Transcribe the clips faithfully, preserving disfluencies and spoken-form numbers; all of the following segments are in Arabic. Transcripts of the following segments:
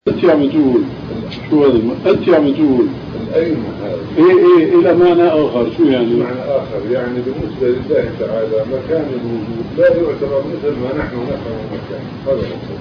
أنت عم تقول شو هذا؟ أنت عم تقول الأين هذا؟ إيه إيه إلى معنى آخر. شو يعني؟ معنى آخر يعني بالنسبة لله تعالى مكان الوجود لا يعتبر مثل ما نحن نفهم مكان. هذا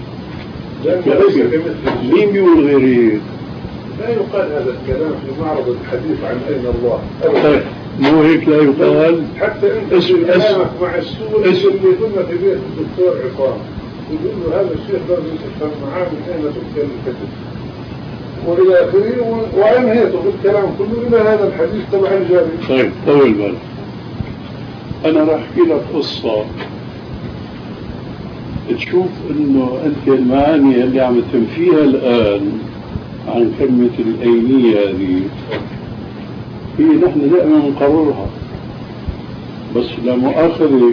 مطلوب. مين بيقول غير هيك؟ لا يقال هذا الكلام في معرض الحديث عن أين الله. طيب مو هيك لا يقال. حتى أنت في كلامك مع السوري اللي قلنا في بيت الدكتور عصام يقول له هذا الشيخ لازم تفهم معاه من أين تبكي الكتب وإلى آخره، وأنهيته بالكلام كله إلى هذا الحديث تبع الجاري. طيب طول بالك. أنا راح أحكي لك قصة تشوف إنه أنت المعاني اللي عم تنفيها الآن عن كلمة الأينية هذه هي نحن دائما نقررها، بس لا مؤاخذة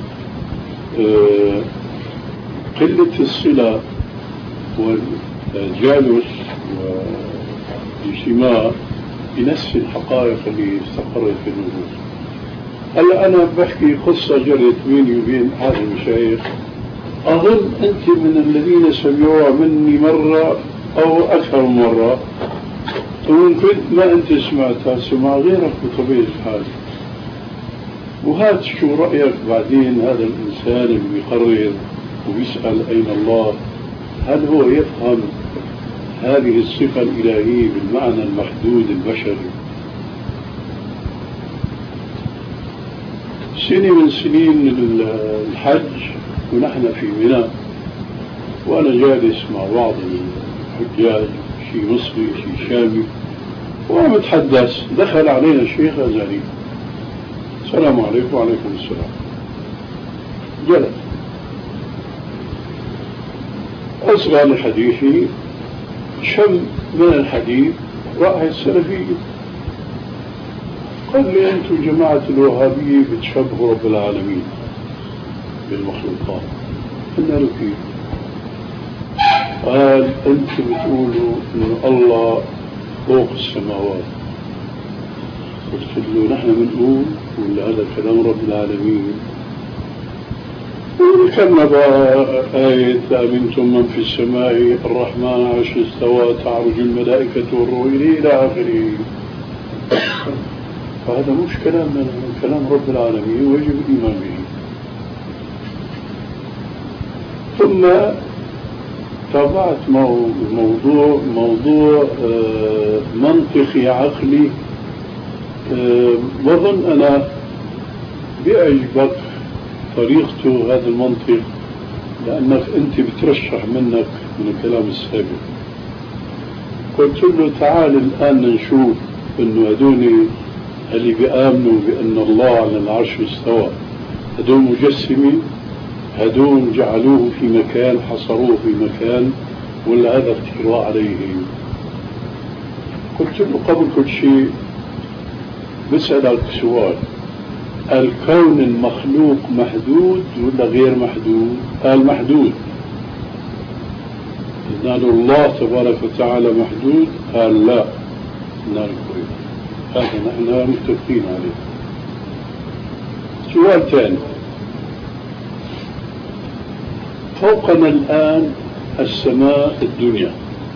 آه قلة الصلة والجالس والاجتماع بنفس الحقائق اللي استقرت في النفوس. هلا أنا بحكي قصة جرت بيني وبين أحد المشايخ، أظن أنت من الذين سمعوها مني مرة أو أكثر من مرة، وإن كنت ما أنت سمعتها سمع غيرك بطبيعة الحال. وهات شو رأيك بعدين هذا الإنسان اللي بيقرر وبيسأل أين الله، هل هو يفهم هذه الصفة الإلهية بالمعنى المحدود البشري؟ سنة من سنين الحج ونحن في منى، وأنا جالس مع بعض الحجاج، شي مصري شي شامي، وعم نتحدث، دخل علينا الشيخ أزهري، السلام عليكم. وعليكم السلام. جلس أصغى لحديثي، شم من الحديث رائحة السلفية، قال لي أنتم جماعة الوهابية بتشبهوا رب العالمين بالمخلوقات. قلنا له كيف؟ قال أنتم بتقولوا إن الله فوق السماوات. قلت له نحن بنقول ولا هذا كلام رب العالمين؟ وذكرنا بقى آية أمنتم من في السماء الرحمن عرش استوى تعرج الملائكة والروح إلى آخره. فهذا مش كلام من كلام رب العالمين ويجب الإيمان به. ثم تابعت موضوع موضوع منطقي عقلي، وظن أنا بيعجبك طريقته هذا المنطق، لأنك أنت بترشح منك من الكلام السابق. قلت له تعال الآن نشوف أنه هدول اللي بيآمنوا بأن الله على العرش استوى هدول مجسمين، هدول جعلوه في مكان، حصروه في مكان، ولا هذا افتراء عليهم؟ قلت له قبل كل شيء بسألك سؤال، الكون المخلوق محدود ولا غير محدود؟ قال محدود. قلنا له الله تبارك وتعالى محدود؟ قال لا. قلنا له هذا نحن متفقين عليه. سؤال ثاني، فوقنا الآن السماء الدنيا،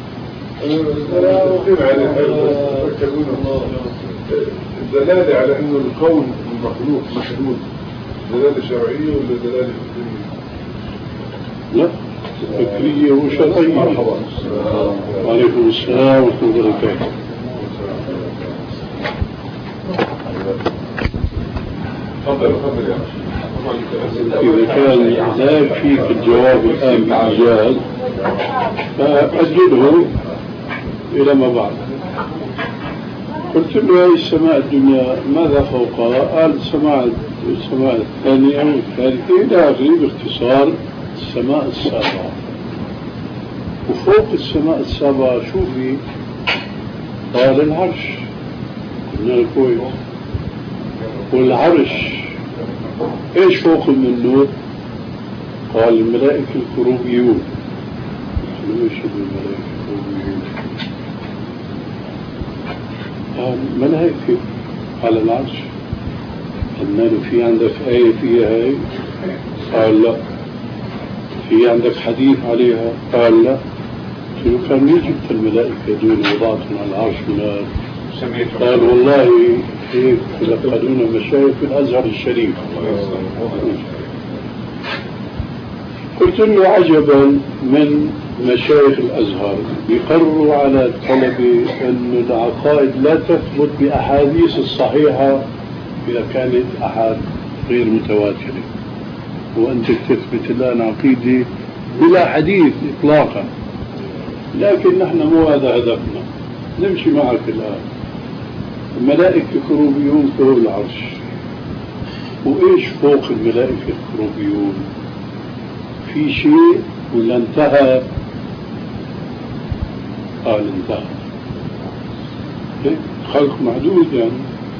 الدلالة على أنه الكون المخلوق محدود دلالة شرعية ولا دلالة فكرية؟ لا، فكرية وشرعية. مرحبا. وعليكم السلام ورحمة الله وبركاته. تفضل تفضل يا إذا كان لا يكفيك الجواب الآن بإيجاز فأجله إلى ما بعد. قلت له هذه السماء الدنيا ماذا فوقها؟ قال السماء السماء الثانية والثالثة إلى آخره، باختصار السماء السابعة. وفوق السماء السابعة شو في؟ قال العرش. قلنا له كويس. والعرش ايش فوق منه؟ قال الملائكة الكروبيون. قلت له ايش الملائكة الكروبيون؟ قال ملائكة على العرش. قلنا له في عندك آية فيها هاي؟ قال لا. في عندك حديث عليها؟ قال لا. كان ليه جبت الملائكة دون وضعتهم على العرش هناك؟ قال والله هيك تلقدون مشايخ في الأزهر الشريف. قلت له عجبا من مشايخ الأزهر يقرروا على طلب أن العقائد لا تثبت بأحاديث الصحيحة إذا كانت أحد غير متواترة، وأنت تثبت الآن عقيدة بلا حديث إطلاقا. لكن نحن مو هذا هدفنا، نمشي معك الآن. الملائكة الكروبيون فوق العرش، وإيش فوق الملائكة الكروبيون؟ في شيء ولا انتهى؟ قال انتهى. خلق محدود يعني.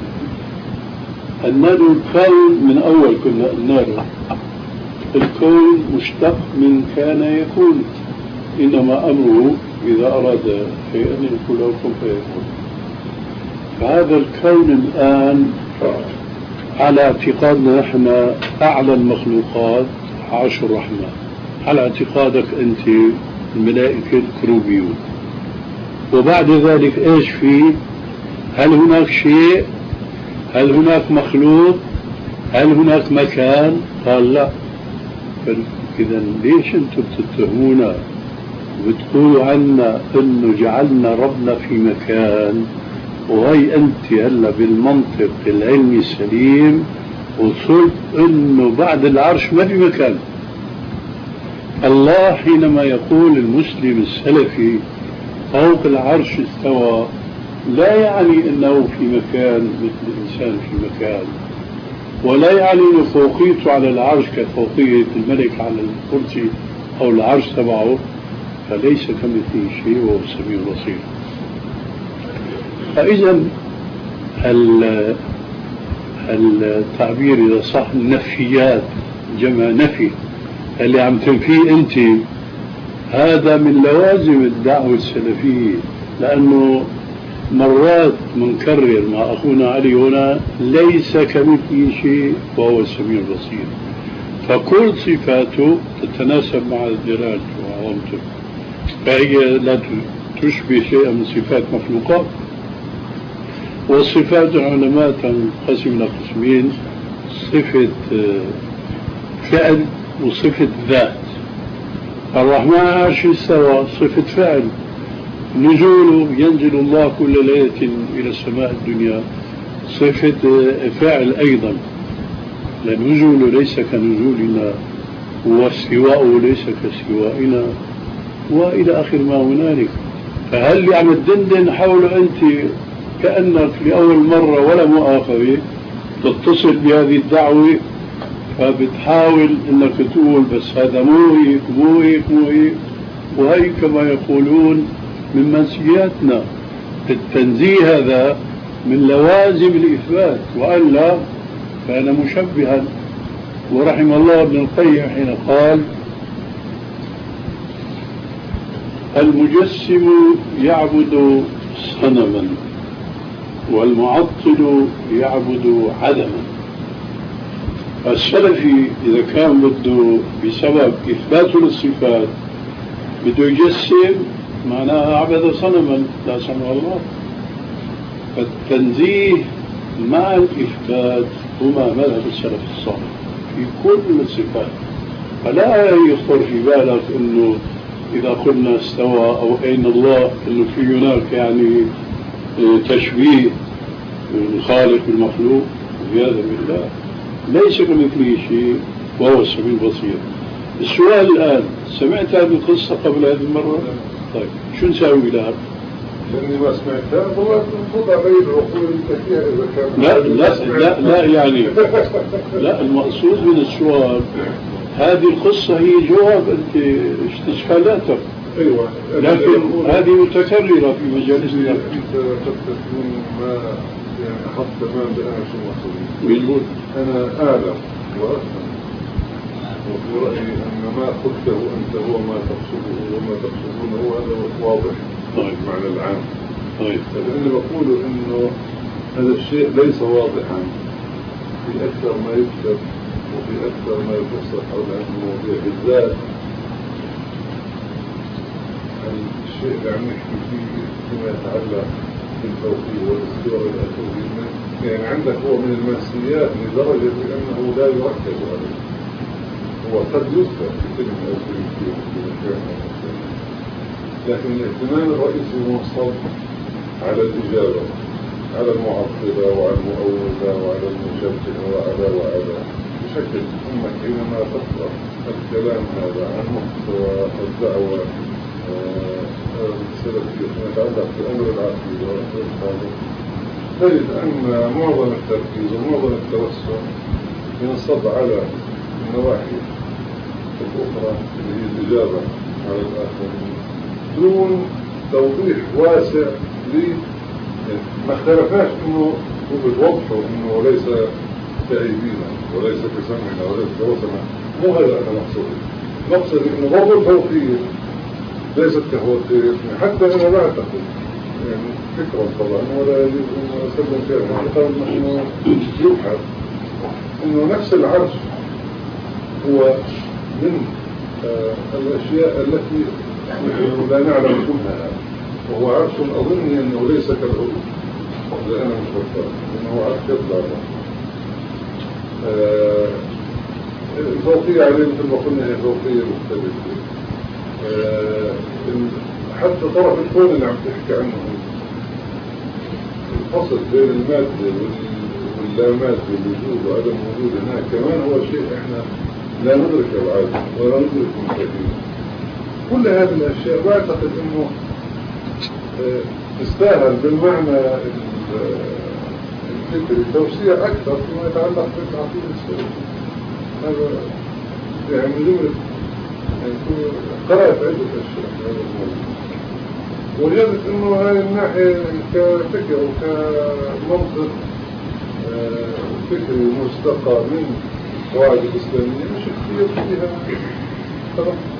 قلنا له الكون من أول كنا قلنا له الكون مشتق من كان يكون، إنما أمره إذا أراد شيئا يقول له كن فيكون. فهذا الكون الآن على اعتقادنا نحن أعلى المخلوقات عرش الرحمن، على اعتقادك أنت الملائكة الكروبيون. وبعد ذلك إيش فيه؟ هل هناك شيء؟ هل هناك مخلوق؟ هل هناك مكان؟ قال لا. إذا ليش أنتم تتهمونا وبتقولوا عنا إنه جعلنا ربنا في مكان، وهي أنت هلا بالمنطق العلمي السليم وصلت إنه بعد العرش ما في مكان. الله حينما يقول المسلم السلفي فوق العرش استوى، لا يعني أنه في مكان مثل الإنسان في مكان، ولا يعني أنه فوقيته على العرش كفوقية الملك على الكرسي أو العرش تبعه، فليس كمثله شيء وهو السميع البصير. فإذا التعبير إذا صح النفيات جمع نفي اللي عم تنفيه أنت، هذا من لوازم الدعوة السلفية، لأنه مرات منكرر مع أخونا علي هنا ليس كمثله شيء وهو السميع البصير، فكل صفاته تتناسب مع جلاله وعظمته، فهي لا تشبه شيئا من صفات مخلوقات. والصفات العلماء تنقسم إلى قسمين: صفة فعل وصفة ذات. الرحمن على العرش استوى صفة فعل، نزوله ينزل الله كل ليلة إلى السماء الدنيا صفة فعل أيضا، لأن نزوله ليس كنزولنا واستواءه ليس كاستوائنا وإلى آخر ما هنالك. فهل عم تدندن حول أنت كأنك لأول مرة ولا مؤاخذة تتصل بهذه الدعوة، فبتحاول أنك تقول بس هذا مو هيك مو هيك مو هيك، وهي كما يقولون من منسياتنا التنزيه، هذا من لوازم الإثبات، وألا كان مشبها. ورحم الله ابن القيم حين قال: المجسم يعبد صنما والمعطل يعبد عدما. السلفي إذا كان بده بسبب إثباته للصفات بده يجسم، معناها عبد صنما لا سمع الله. فالتنزيه مع الإثبات هما مذهب السلف الصالح في كل الصفات. فلا يخطر في بالك أنه إذا قلنا استوى أو أين الله أنه في هناك يعني تشبيه الخالق بالمخلوق، والعياذ بالله. ليس كمثله شيء وهو السميع البصير. السؤال الآن: سمعت هذه القصة قبل هذه المرة؟ طيب شو نساوي لها؟ لأني ما سمعتها والله تنفض علي العقول الكثيرة إذا كان لا لا لا لا يعني لا، المقصود من السؤال هذه القصة هي جواب أنت استشكالاتك. أيوة، لكن هذه متكررة في مجالسنا. أنت قد تكون ما يعني أخذت تمام بأنا شو مقصودي. يقول أنا أعلم وأفهم، وفي رأيي أن ما قلته أنت هو ما تقصده وما تقصدونه هذا واضح. طيب. معنى العام. طيب. لأني بقول إنه هذا الشيء ليس واضحا في أكثر ما يكتب وفي أكثر ما يفسر حول هذه المواضيع بالذات. الشيء اللي عم نحكي فيه فيما يتعلق بالتوحيد والاستواء إلى التوحيد، يعني عندك هو من الماسيات لدرجة أنه لا يركز عليه. هو قد يذكر في كلمة أو كلمتين في مكان، لكن الاهتمام الرئيسي منصب على الإجابة، على المعطلة وعلى المؤولة وعلى المشبهة وعلى وعلى بشكل أنك حينما تقرأ الكلام هذا عن محتوى الدعوة السلفية فيما يتعلق بأمر العقيدة وأمر الخالق، تجد أن معظم التركيز ومعظم التوسع ينصب على النواحي الأخرى اللي هي الإجابة على الآخرين دون توضيح واسع لي. ما اختلفناش انه بوضحه انه ليس تأييدنا وليس كسمعنا وليس كوسمنا، مو هذا انا مقصودي. مقصدي انه برضو التوحيد ليست كهوتين، حتى انا لا اعتقد يعني فكرا طبعا ولا يجوز ان اسلم فيها، اعتقد انه يبحث انه نفس العرش هو من آه الاشياء التي لا نعلم كلها، وهو عرش أظني أنه ليس كالعروش، إذا أنا مش غلطان، إنه عرش يطلع. آه الفوقية عليه مثل ما قلنا هي فوقية مختلفة. آه حتى طرف الكون اللي عم تحكي عنه، الفصل بين المادة واللا مادة، الوجود وعدم الوجود هناك كمان هو شيء إحنا لا ندركه العادة ولا ندرك مستحيل. كل هذه الأشياء بعتقد أنه تستاهل بالمعنى الفكري توسيع أكثر فيما يتعلق بالعقيدة السلفية. هذا يعني من جملة يعني قرأت عدة أشياء في هذا الموضوع، وجدت أنه هذه الناحية كفكر وكمنطق فكري مستقى من قواعد الإسلامية مش كثير فيها.